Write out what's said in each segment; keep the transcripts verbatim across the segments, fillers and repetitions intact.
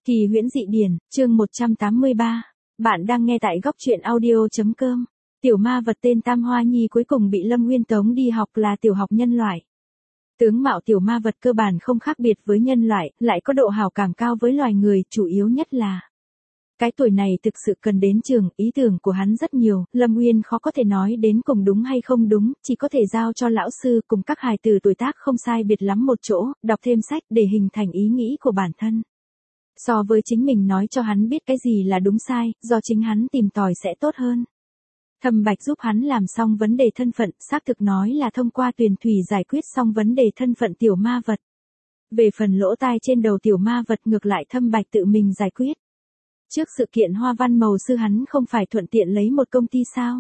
Kỳ huyễn dị điển, chương một trăm tám mươi ba. Bạn đang nghe tại góc truyện audio.com. Tiểu ma vật tên Tam Hoa Nhi cuối cùng bị Lâm Nguyên tống đi học là tiểu học nhân loại. Tướng mạo tiểu ma vật cơ bản không khác biệt với nhân loại, lại có độ hảo cảm cao với loài người, chủ yếu nhất là cái tuổi này thực sự cần đến trường, ý tưởng của hắn rất nhiều, Lâm Nguyên khó có thể nói đến cùng đúng hay không đúng, chỉ có thể giao cho lão sư cùng các hài tử tuổi tác không sai biệt lắm một chỗ, đọc thêm sách để hình thành ý nghĩ của bản thân. So với chính mình nói cho hắn biết cái gì là đúng sai, do chính hắn tìm tòi sẽ tốt hơn. Thâm Bạch giúp hắn làm xong vấn đề thân phận, xác thực nói là thông qua tuyền thủy giải quyết xong vấn đề thân phận tiểu ma vật. Về phần lỗ tai trên đầu tiểu ma vật ngược lại Thâm Bạch tự mình giải quyết. Trước sự kiện hoa văn màu sư hắn không phải thuận tiện lấy một công ty sao?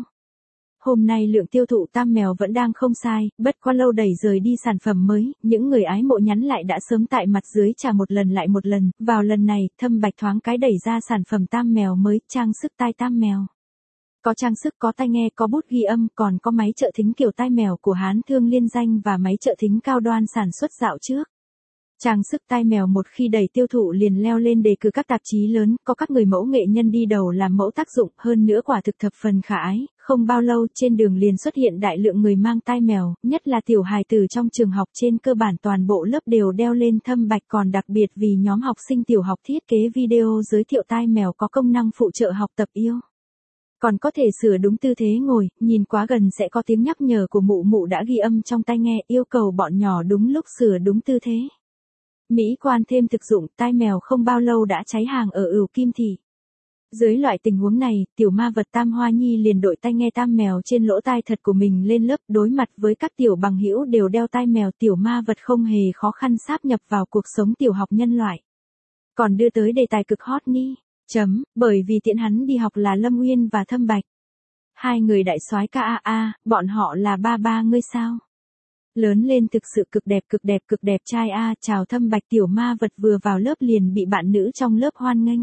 Hôm nay lượng tiêu thụ tam mèo vẫn đang không sai, bất quá lâu đẩy rời đi sản phẩm mới, những người ái mộ nhắn lại đã sớm tại mặt dưới trả một lần lại một lần, vào lần này, Thâm Bạch thoáng cái đẩy ra sản phẩm tam mèo mới, trang sức tai tam mèo. Có trang sức, có tai nghe, có bút ghi âm, còn có máy trợ thính kiểu tai mèo của Hán Thương liên danh và máy trợ thính cao đoan sản xuất dạo trước. Trang sức tai mèo một khi đẩy tiêu thụ liền leo lên đề cử các tạp chí lớn, có các người mẫu nghệ nhân đi đầu làm mẫu tác dụng, hơn nữa quả thực thập phần khả ái, không bao lâu trên đường liền xuất hiện đại lượng người mang tai mèo, nhất là tiểu hài tử trong trường học, trên cơ bản toàn bộ lớp đều đeo lên. Thâm Bạch còn đặc biệt vì nhóm học sinh tiểu học thiết kế video giới thiệu tai mèo có công năng phụ trợ học tập yêu. Còn có thể sửa đúng tư thế ngồi, nhìn quá gần sẽ có tiếng nhắc nhở của mụ mụ đã ghi âm trong tai nghe, yêu cầu bọn nhỏ đúng lúc sửa đúng tư thế. Mỹ quan thêm thực dụng, tai mèo không bao lâu đã cháy hàng ở Ửu Kim Thị. Dưới loại tình huống này, tiểu ma vật Tam Hoa Nhi liền đội tai nghe tam mèo trên lỗ tai thật của mình lên lớp, đối mặt với các tiểu bằng hữu đều đeo tai mèo, tiểu ma vật không hề khó khăn sáp nhập vào cuộc sống tiểu học nhân loại. Còn đưa tới đề tài cực hot ni, chấm, bởi vì tiện hắn đi học là Lâm Nguyên và Thâm Bạch. Hai người đại soái ca a a, bọn họ là ba ba ngươi sao? Lớn lên thực sự cực đẹp cực đẹp cực đẹp trai a, chào Thâm Bạch. Tiểu ma vật vừa vào lớp liền bị bạn nữ trong lớp hoan nghênh.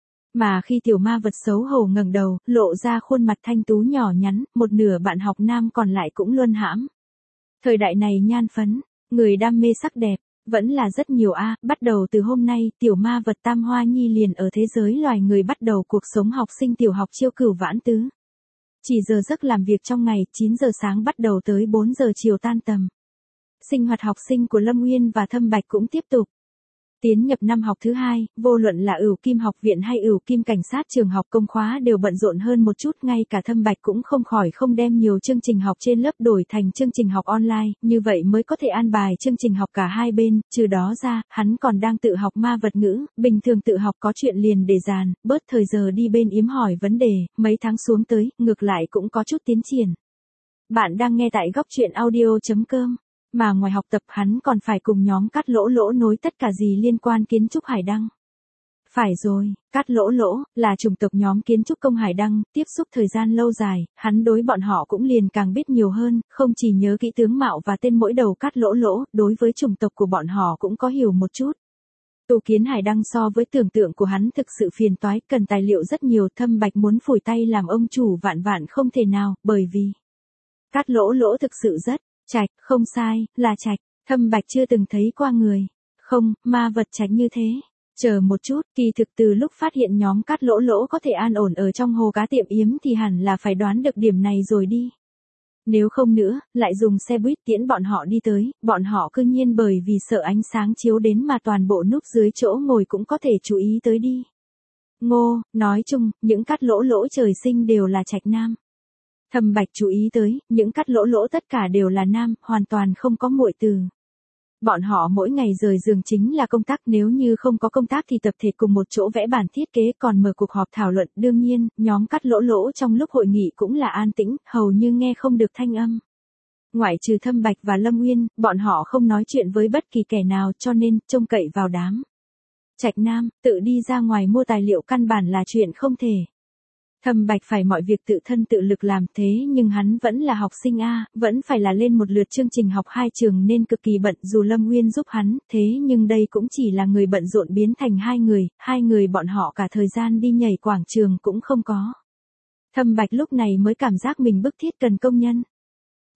Mà khi tiểu ma vật xấu hổ ngẩng đầu, lộ ra khuôn mặt thanh tú nhỏ nhắn, một nửa bạn học nam còn lại cũng luân hãm. Thời đại này nhan phấn, người đam mê sắc đẹp, vẫn là rất nhiều a, bắt đầu từ hôm nay, tiểu ma vật Tam Hoa Nhi liền ở thế giới loài người bắt đầu cuộc sống học sinh tiểu học chiêu cửu vãn tứ. Chỉ giờ giấc làm việc trong ngày, chín giờ sáng bắt đầu tới bốn giờ chiều tan tầm. Sinh hoạt học sinh của Lâm Nguyên và Thâm Bạch cũng tiếp tục. Tiến nhập năm học thứ hai, vô luận là Ửu Kim học viện hay Ửu Kim cảnh sát trường học công khóa đều bận rộn hơn một chút, ngay cả Thâm Bạch cũng không khỏi không đem nhiều chương trình học trên lớp đổi thành chương trình học online, như vậy mới có thể an bài chương trình học cả hai bên, trừ đó ra, hắn còn đang tự học ma vật ngữ, bình thường tự học có chuyện liền để dàn, bớt thời giờ đi bên yếm hỏi vấn đề, mấy tháng xuống tới, ngược lại cũng có chút tiến triển. Bạn đang nghe tại góc truyện audio.com. Mà ngoài học tập hắn còn phải cùng nhóm Cát Lỗ Lỗ nối tất cả gì liên quan kiến trúc Hải Đăng. Phải rồi, Cát Lỗ Lỗ, là chủng tộc nhóm kiến trúc công Hải Đăng, tiếp xúc thời gian lâu dài, hắn đối bọn họ cũng liền càng biết nhiều hơn, không chỉ nhớ kỹ tướng mạo và tên mỗi đầu Cát Lỗ Lỗ, đối với chủng tộc của bọn họ cũng có hiểu một chút. Tu kiến Hải Đăng so với tưởng tượng của hắn thực sự phiền toái, cần tài liệu rất nhiều. Thâm Bạch muốn phủi tay làm ông chủ vạn vạn không thể nào, bởi vì Cát Lỗ Lỗ thực sự rất trạch, không sai, là trạch. Thâm Bạch chưa từng thấy qua người, không, ma vật trạch như thế. Chờ một chút, kỳ thực từ lúc phát hiện nhóm Cát Lỗ Lỗ có thể an ổn ở trong hồ cá tiệm yếm thì hẳn là phải đoán được điểm này rồi đi. Nếu không nữa, lại dùng xe buýt tiễn bọn họ đi tới, bọn họ cư nhiên bởi vì sợ ánh sáng chiếu đến mà toàn bộ núp dưới chỗ ngồi cũng có thể chú ý tới đi. Ngô, nói chung, những Cát Lỗ Lỗ trời sinh đều là trạch nam. Thâm Bạch chú ý tới, những Cát Lỗ Lỗ tất cả đều là nam, hoàn toàn không có muội từ. Bọn họ mỗi ngày rời giường chính là công tác, nếu như không có công tác thì tập thể cùng một chỗ vẽ bản thiết kế, còn mở cuộc họp thảo luận. Đương nhiên, nhóm Cát Lỗ Lỗ trong lúc hội nghị cũng là an tĩnh, hầu như nghe không được thanh âm. Ngoại trừ Thâm Bạch và Lâm Nguyên, bọn họ không nói chuyện với bất kỳ kẻ nào, cho nên trông cậy vào đám trạch nam, tự đi ra ngoài mua tài liệu căn bản là chuyện không thể. Thâm Bạch phải mọi việc tự thân tự lực làm, thế nhưng hắn vẫn là học sinh A, vẫn phải là lên một lượt chương trình học hai trường nên cực kỳ bận, dù Lâm Nguyên giúp hắn, thế nhưng đây cũng chỉ là người bận rộn biến thành hai người, hai người bọn họ cả thời gian đi nhảy quảng trường cũng không có. Thâm Bạch lúc này mới cảm giác mình bức thiết cần công nhân.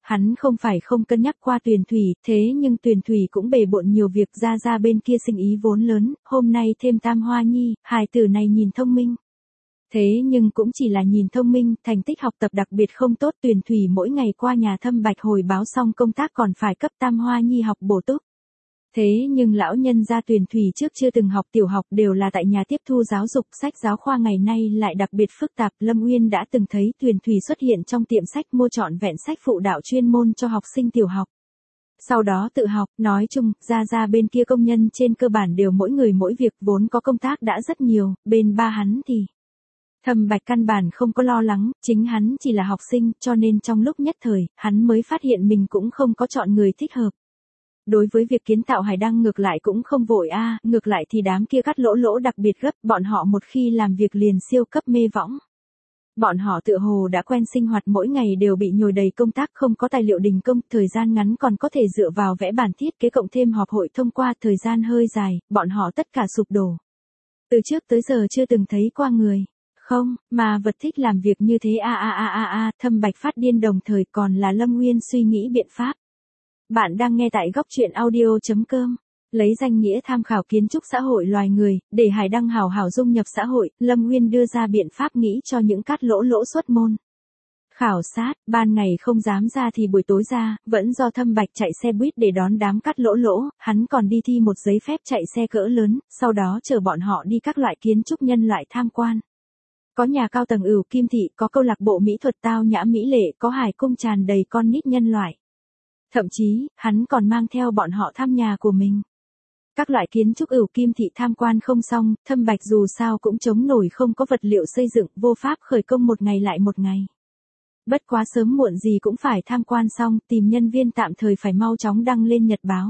Hắn không phải không cân nhắc qua Tuyền Thủy, thế nhưng Tuyền Thủy cũng bề bộn nhiều việc, ra ra bên kia sinh ý vốn lớn, hôm nay thêm Tam Hoa Nhi, hài tử này nhìn thông minh. Thế nhưng cũng chỉ là nhìn thông minh, thành tích học tập đặc biệt không tốt. Tuyền Thủy mỗi ngày qua nhà Thâm Bạch hồi báo xong công tác còn phải cấp Tam Hoa Nhi học bổ túc. Thế nhưng lão nhân gia Tuyền Thủy trước chưa từng học tiểu học, đều là tại nhà tiếp thu giáo dục, sách giáo khoa ngày nay lại đặc biệt phức tạp. Lâm Uyên đã từng thấy Tuyền Thủy xuất hiện trong tiệm sách mua trọn vẹn sách phụ đạo chuyên môn cho học sinh tiểu học. Sau đó tự học, nói chung, ra ra bên kia công nhân trên cơ bản đều mỗi người mỗi việc, vốn có công tác đã rất nhiều, bên ba hắn thì Thâm Bạch căn bản không có lo lắng, chính hắn chỉ là học sinh, cho nên trong lúc nhất thời, hắn mới phát hiện mình cũng không có chọn người thích hợp. Đối với việc kiến tạo hải đăng ngược lại cũng không vội a, à, ngược lại thì đám kia cắt lỗ lỗ đặc biệt gấp, bọn họ một khi làm việc liền siêu cấp mê võng. Bọn họ tựa hồ đã quen sinh hoạt mỗi ngày đều bị nhồi đầy công tác, không có tài liệu đình công, thời gian ngắn còn có thể dựa vào vẽ bản thiết kế cộng thêm họp hội thông qua, thời gian hơi dài, bọn họ tất cả sụp đổ. Từ trước tới giờ chưa từng thấy qua người. Không, mà vật thích làm việc như thế a a a a a, Thâm Bạch phát điên đồng thời còn là Lâm Nguyên suy nghĩ biện pháp. Bạn đang nghe tại góc truyện audio chấm com. Lấy danh nghĩa tham khảo kiến trúc xã hội loài người, để hải đăng hảo hảo dung nhập xã hội, Lâm Nguyên đưa ra biện pháp nghĩ cho những cát lỗ lỗ xuất môn. Khảo sát, ban ngày không dám ra thì buổi tối ra, vẫn do Thâm Bạch chạy xe buýt để đón đám cát lỗ lỗ, hắn còn đi thi một giấy phép chạy xe cỡ lớn, sau đó chờ bọn họ đi các loại kiến trúc nhân loại tham quan. Có nhà cao tầng ửu kim thị, có câu lạc bộ mỹ thuật tao nhã mỹ lệ, có hải cung tràn đầy con nít nhân loại. Thậm chí, hắn còn mang theo bọn họ thăm nhà của mình. Các loại kiến trúc ửu kim thị tham quan không xong, Thâm Bạch dù sao cũng chống nổi không có vật liệu xây dựng, vô pháp khởi công một ngày lại một ngày. Bất quá sớm muộn gì cũng phải tham quan xong, tìm nhân viên tạm thời phải mau chóng đăng lên nhật báo.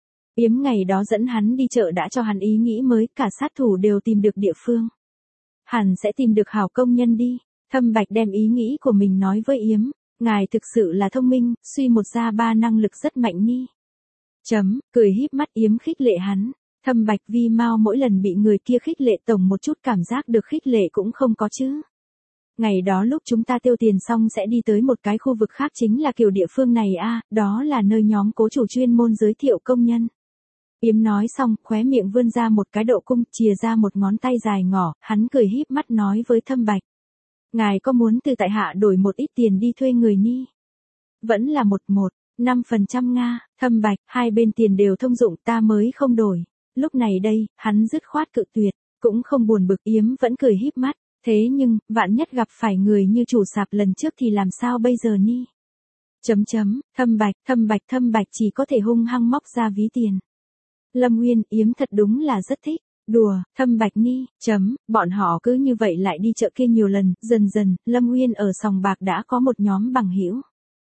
Yếm ngày đó dẫn hắn đi chợ đã cho hắn ý nghĩ mới, cả sát thủ đều tìm được địa phương. Hẳn sẽ tìm được hảo công nhân đi. Thâm Bạch đem ý nghĩ của mình nói với Yếm. Ngài thực sự là thông minh, suy một ra ba năng lực rất mạnh ni. Chấm, cười híp mắt Yếm khích lệ hắn. Thâm Bạch vi mau mỗi lần bị người kia khích lệ tổng một chút cảm giác được khích lệ cũng không có chứ. Ngày đó lúc chúng ta tiêu tiền xong sẽ đi tới một cái khu vực khác, chính là kiểu địa phương này a, đó là nơi nhóm cố chủ chuyên môn giới thiệu công nhân. Yếm nói xong, khóe miệng vươn ra một cái độ cung, chìa ra một ngón tay dài ngỏ, hắn cười híp mắt nói với Thâm Bạch. Ngài có muốn từ tại hạ đổi một ít tiền đi thuê người ni? Vẫn là một một, năm phần trăm Nga, Thâm Bạch, hai bên tiền đều thông dụng, ta mới không đổi. Lúc này đây, hắn dứt khoát cự tuyệt, cũng không buồn bực. Yếm vẫn cười híp mắt, thế nhưng, vạn nhất gặp phải người như chủ sạp lần trước thì làm sao bây giờ ni? Chấm chấm, Thâm Bạch, Thâm Bạch, Thâm Bạch chỉ có thể hung hăng móc ra ví tiền. Lâm Nguyên, Yếm thật đúng là rất thích. Đùa, Thâm Bạch ni, chấm, bọn họ cứ như vậy lại đi chợ kia nhiều lần, dần dần, Lâm Nguyên ở sòng bạc đã có một nhóm bằng hữu.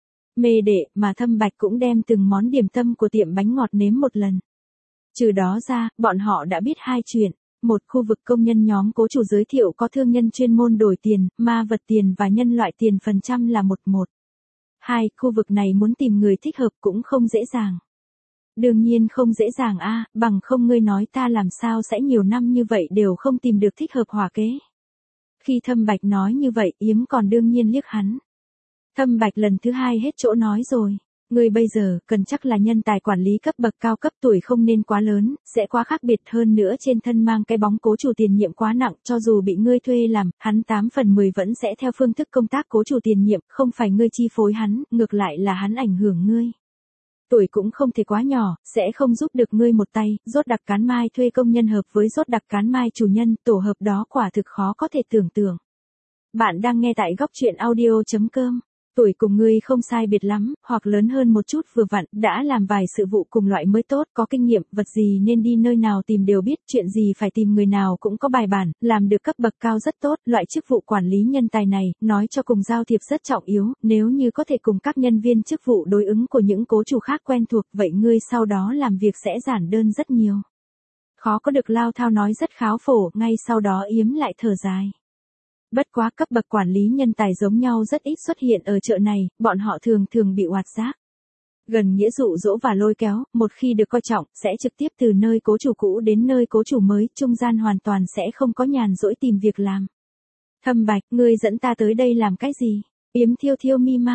Mê đệ, mà Thâm Bạch cũng đem từng món điểm tâm của tiệm bánh ngọt nếm một lần. Trừ đó ra, bọn họ đã biết hai chuyện. Một, khu vực công nhân nhóm cố chủ giới thiệu có thương nhân chuyên môn đổi tiền, ma vật tiền và nhân loại tiền phần trăm là một một. Hai, khu vực này muốn tìm người thích hợp cũng không dễ dàng. Đương nhiên không dễ dàng a, à, bằng không ngươi nói ta làm sao sẽ nhiều năm như vậy đều không tìm được thích hợp hòa kế. Khi Thâm Bạch nói như vậy, Yếm còn đương nhiên liếc hắn. Thâm Bạch lần thứ hai hết chỗ nói rồi. Ngươi bây giờ, cần chắc là nhân tài quản lý cấp bậc cao, cấp tuổi không nên quá lớn, sẽ quá khác biệt, hơn nữa trên thân mang cái bóng cố chủ tiền nhiệm quá nặng, cho dù bị ngươi thuê làm, hắn tám phần mười vẫn sẽ theo phương thức công tác cố chủ tiền nhiệm, không phải ngươi chi phối hắn, ngược lại là hắn ảnh hưởng ngươi. Tuổi cũng không thể quá nhỏ, sẽ không giúp được ngươi một tay, rốt đặc cán mai thuê công nhân hợp với rốt đặc cán mai chủ nhân, tổ hợp đó quả thực khó có thể tưởng tượng. Bạn đang nghe tại góc truyện audio chấm com. Tuổi cùng ngươi không sai biệt lắm, hoặc lớn hơn một chút vừa vặn, đã làm vài sự vụ cùng loại mới tốt, có kinh nghiệm, vật gì nên đi nơi nào tìm đều biết, chuyện gì phải tìm người nào cũng có bài bản, làm được cấp bậc cao rất tốt, loại chức vụ quản lý nhân tài này, nói cho cùng giao thiệp rất trọng yếu, nếu như có thể cùng các nhân viên chức vụ đối ứng của những cố chủ khác quen thuộc, vậy ngươi sau đó làm việc sẽ giản đơn rất nhiều. Khó có được lao thao nói rất kháo phổ, ngay sau đó Yếm lại thở dài. Bất quá cấp bậc quản lý nhân tài giống nhau rất ít xuất hiện ở chợ này, bọn họ thường thường bị oạt rác. Gần nghĩa dụ dỗ và lôi kéo, một khi được coi trọng, sẽ trực tiếp từ nơi cố chủ cũ đến nơi cố chủ mới, trung gian hoàn toàn sẽ không có nhàn rỗi tìm việc làm. Thâm Bạch, ngươi dẫn ta tới đây làm cái gì? Yếm thiêu thiêu mi mau.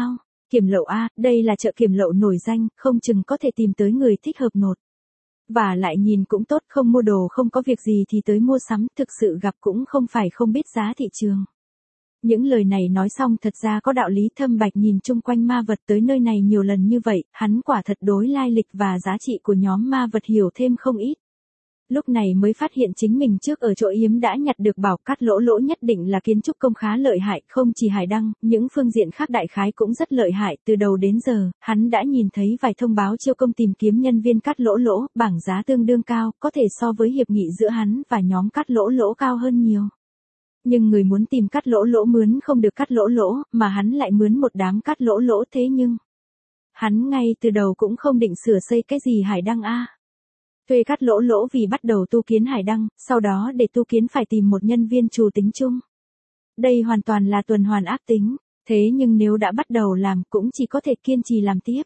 Kiểm lậu a, đây là chợ kiểm lậu nổi danh, không chừng có thể tìm tới người thích hợp nột. Và lại nhìn cũng tốt, không mua đồ không có việc gì thì tới mua sắm, thực sự gặp cũng không phải không biết giá thị trường. Những lời này nói xong thật ra có đạo lý. Thâm Bạch nhìn chung quanh ma vật tới nơi này nhiều lần như vậy, hắn quả thật đối lai lịch và giá trị của nhóm ma vật hiểu thêm không ít. Lúc này mới phát hiện chính mình trước ở chỗ yếm đã nhặt được bảo cát lỗ lỗ nhất định là kiến trúc công khá lợi hại, không chỉ hải đăng, những phương diện khác đại khái cũng rất lợi hại. Từ đầu đến giờ, hắn đã nhìn thấy vài thông báo chiêu công tìm kiếm nhân viên cát lỗ lỗ, bảng giá tương đương cao, có thể so với hiệp nghị giữa hắn và nhóm cát lỗ lỗ cao hơn nhiều. Nhưng người muốn tìm cát lỗ lỗ mướn không được cát lỗ lỗ, mà hắn lại mướn một đám cát lỗ lỗ. Thế nhưng, hắn ngay từ đầu cũng không định sửa xây cái gì hải đăng a. Thuê cát lỗ lỗ vì bắt đầu tu kiến hải đăng, sau đó để tu kiến phải tìm một nhân viên trù tính chung. Đây hoàn toàn là tuần hoàn ác tính, thế nhưng nếu đã bắt đầu làm cũng chỉ có thể kiên trì làm tiếp.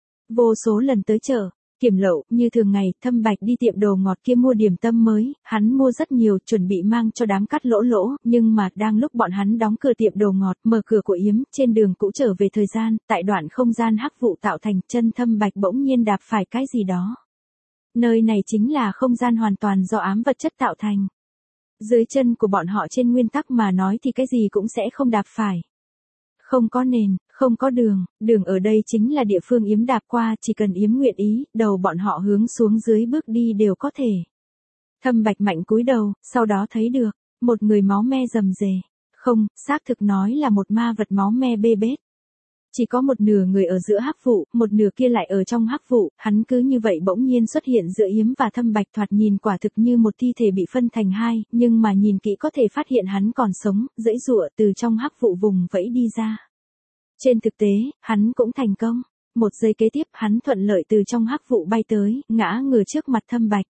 Vô số lần tới chợ kiểm lậu, như thường ngày, Thâm Bạch đi tiệm đồ ngọt kia mua điểm tâm mới, hắn mua rất nhiều chuẩn bị mang cho đám cát lỗ lỗ, nhưng mà đang lúc bọn hắn đóng cửa tiệm đồ ngọt, mở cửa của yếm, trên đường cũ trở về thời gian, tại đoạn không gian hắc vụ tạo thành, chân Thâm Bạch bỗng nhiên đạp phải cái gì đó. Nơi này chính là không gian hoàn toàn do ám vật chất tạo thành. Dưới chân của bọn họ trên nguyên tắc mà nói thì cái gì cũng sẽ không đạp phải. Không có nền, không có đường, đường ở đây chính là địa phương yếm đạp qua, chỉ cần yếm nguyện ý, đầu bọn họ hướng xuống dưới bước đi đều có thể. Thâm Bạch mạnh cúi đầu, sau đó thấy được, một người máu me rầm rề. Không, xác thực nói là một ma vật máu me bê bết. Chỉ có một nửa người ở giữa hắc vụ, một nửa kia lại ở trong hắc vụ, hắn cứ như vậy bỗng nhiên xuất hiện giữa yếm và Thâm Bạch, thoạt nhìn quả thực như một thi thể bị phân thành hai, nhưng mà nhìn kỹ có thể phát hiện hắn còn sống, giãy giụa từ trong hắc vụ vùng vẫy đi ra. Trên thực tế, hắn cũng thành công. Một giây kế tiếp hắn thuận lợi từ trong hắc vụ bay tới, ngã ngửa trước mặt Thâm Bạch.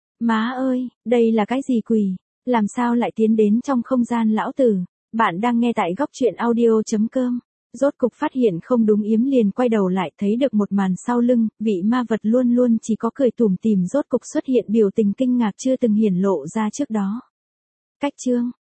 Má ơi, đây là cái gì quỷ? Làm sao lại tiến đến trong không gian lão tử? Bạn đang nghe tại góc truyện audio chấm com. Rốt cục phát hiện không đúng, yếm liền quay đầu lại, thấy được một màn sau lưng, vị ma vật luôn luôn chỉ có cười tủm tỉm rốt cục xuất hiện biểu tình kinh ngạc chưa từng hiển lộ ra trước đó. Cách chương